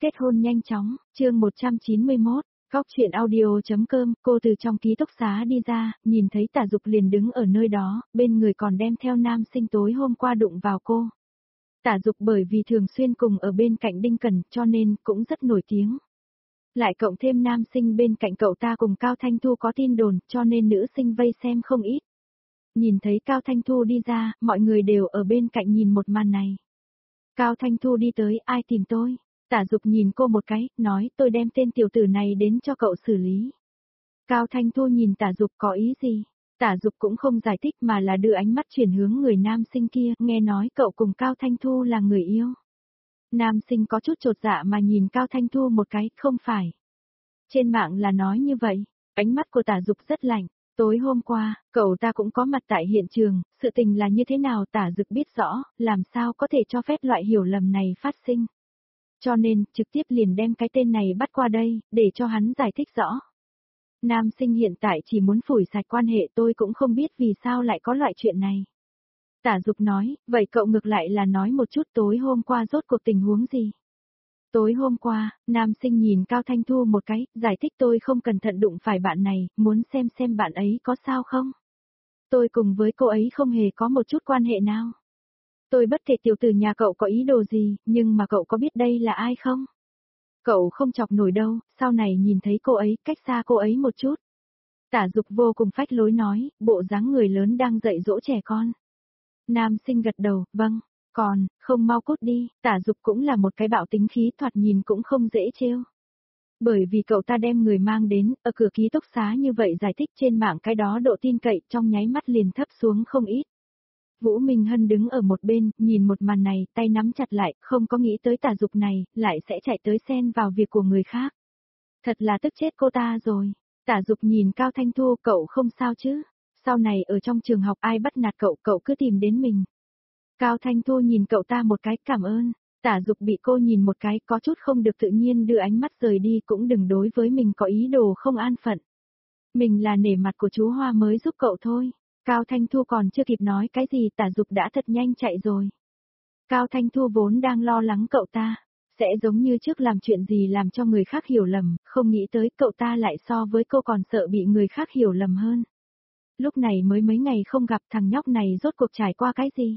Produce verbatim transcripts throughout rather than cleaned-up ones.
kết hôn nhanh chóng, chương một trăm chín mươi mốt, Góc truyện audio.com, cô từ trong ký túc xá đi ra, nhìn thấy Tả Dục liền đứng ở nơi đó, bên người còn đem theo nam sinh tối hôm qua đụng vào cô. Tả Dục bởi vì thường xuyên cùng ở bên cạnh Đinh Cẩn cho nên cũng rất nổi tiếng. Lại cộng thêm nam sinh bên cạnh cậu ta cùng Cao Thanh Thu có tin đồn cho nên nữ sinh vây xem không ít. Nhìn thấy Cao Thanh Thu đi ra, mọi người đều ở bên cạnh nhìn một màn này. Cao Thanh Thu đi tới, ai tìm tôi? Tả Dục nhìn cô một cái, nói tôi đem tên tiểu tử này đến cho cậu xử lý. Cao Thanh Thu nhìn Tả Dục có ý gì? Tả Dục cũng không giải thích mà là đưa ánh mắt chuyển hướng người nam sinh kia, nghe nói cậu cùng Cao Thanh Thu là người yêu. Nam sinh có chút chột dạ mà nhìn Cao Thanh Thu một cái, không phải. Trên mạng là nói như vậy, ánh mắt của Tả Dục rất lạnh. Tối hôm qua, cậu ta cũng có mặt tại hiện trường, sự tình là như thế nào Tả Dục biết rõ, làm sao có thể cho phép loại hiểu lầm này phát sinh. Cho nên, trực tiếp liền đem cái tên này bắt qua đây, để cho hắn giải thích rõ. Nam sinh hiện tại chỉ muốn phủi sạch quan hệ, tôi cũng không biết vì sao lại có loại chuyện này. Tả Dục nói, vậy cậu ngược lại là nói một chút tối hôm qua rốt cuộc tình huống gì? Tối hôm qua, nam sinh nhìn Cao Thanh Thu một cái, giải thích tôi không cẩn thận đụng phải bạn này, muốn xem xem bạn ấy có sao không? Tôi cùng với cô ấy không hề có một chút quan hệ nào. Tôi bất kể tiểu tử nhà cậu có ý đồ gì, nhưng mà cậu có biết đây là ai không? Cậu không chọc nổi đâu, sau này nhìn thấy cô ấy, cách xa cô ấy một chút. Tả Dục vô cùng phách lối nói, bộ dáng người lớn đang dạy dỗ trẻ con. Nam sinh gật đầu, vâng, còn, không mau cút đi, Tả Dục cũng là một cái bạo tính khí thoạt nhìn cũng không dễ trêu. Bởi vì cậu ta đem người mang đến, ở cửa ký túc xá như vậy giải thích trên mạng cái đó độ tin cậy trong nháy mắt liền thấp xuống không ít. Vũ Minh Hân đứng ở một bên, nhìn một màn này, tay nắm chặt lại, không có nghĩ tới Tả Dục này, lại sẽ chạy tới xen vào việc của người khác. Thật là tức chết cô ta rồi. Tả Dục nhìn Cao Thanh Thu, cậu không sao chứ? Sau này ở trong trường học ai bắt nạt cậu, cậu cứ tìm đến mình. Cao Thanh Thu nhìn cậu ta một cái, cảm ơn. Tả Dục bị cô nhìn một cái, có chút không được tự nhiên đưa ánh mắt rời đi, cũng đừng đối với mình có ý đồ không an phận. Mình là nể mặt của chú Hoa mới giúp cậu thôi. Cao Thanh Thu còn chưa kịp nói cái gì, Tả Dục đã thật nhanh chạy rồi. Cao Thanh Thu vốn đang lo lắng cậu ta, sẽ giống như trước làm chuyện gì làm cho người khác hiểu lầm, không nghĩ tới cậu ta lại so với cô còn sợ bị người khác hiểu lầm hơn. Lúc này mới mấy ngày không gặp thằng nhóc này rốt cuộc trải qua cái gì.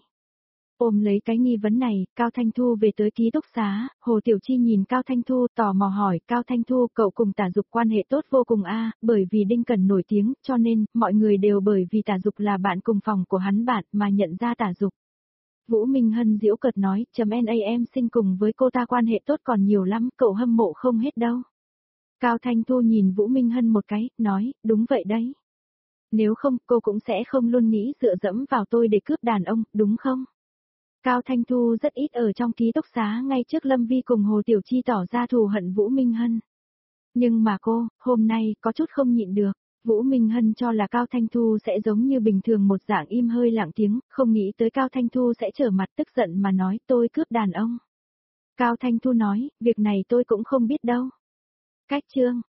Ôm lấy cái nghi vấn này, Cao Thanh Thu về tới ký túc xá, Hồ Tiểu Chi nhìn Cao Thanh Thu tò mò hỏi, Cao Thanh Thu cậu cùng Tả Dục quan hệ tốt vô cùng a, bởi vì Đinh Cẩn nổi tiếng, cho nên, mọi người đều bởi vì Tả Dục là bạn cùng phòng của hắn bạn mà nhận ra Tả Dục. Vũ Minh Hân giễu cợt nói, chấm nam sinh cùng với cô ta quan hệ tốt còn nhiều lắm, cậu hâm mộ không hết đâu. Cao Thanh Thu nhìn Vũ Minh Hân một cái, nói, đúng vậy đấy. Nếu không, cô cũng sẽ không luôn nghĩ dựa dẫm vào tôi để cướp đàn ông, đúng không? Cao Thanh Thu rất ít ở trong ký túc xá ngay trước Lâm Vi cùng Hồ Tiểu Chi tỏ ra thù hận Vũ Minh Hân. Nhưng mà cô, hôm nay, có chút không nhịn được. Vũ Minh Hân cho là Cao Thanh Thu sẽ giống như bình thường một dạng im hơi lặng tiếng, không nghĩ tới Cao Thanh Thu sẽ trở mặt tức giận mà nói tôi cướp đàn ông. Cao Thanh Thu nói, việc này tôi cũng không biết đâu. Cách chương.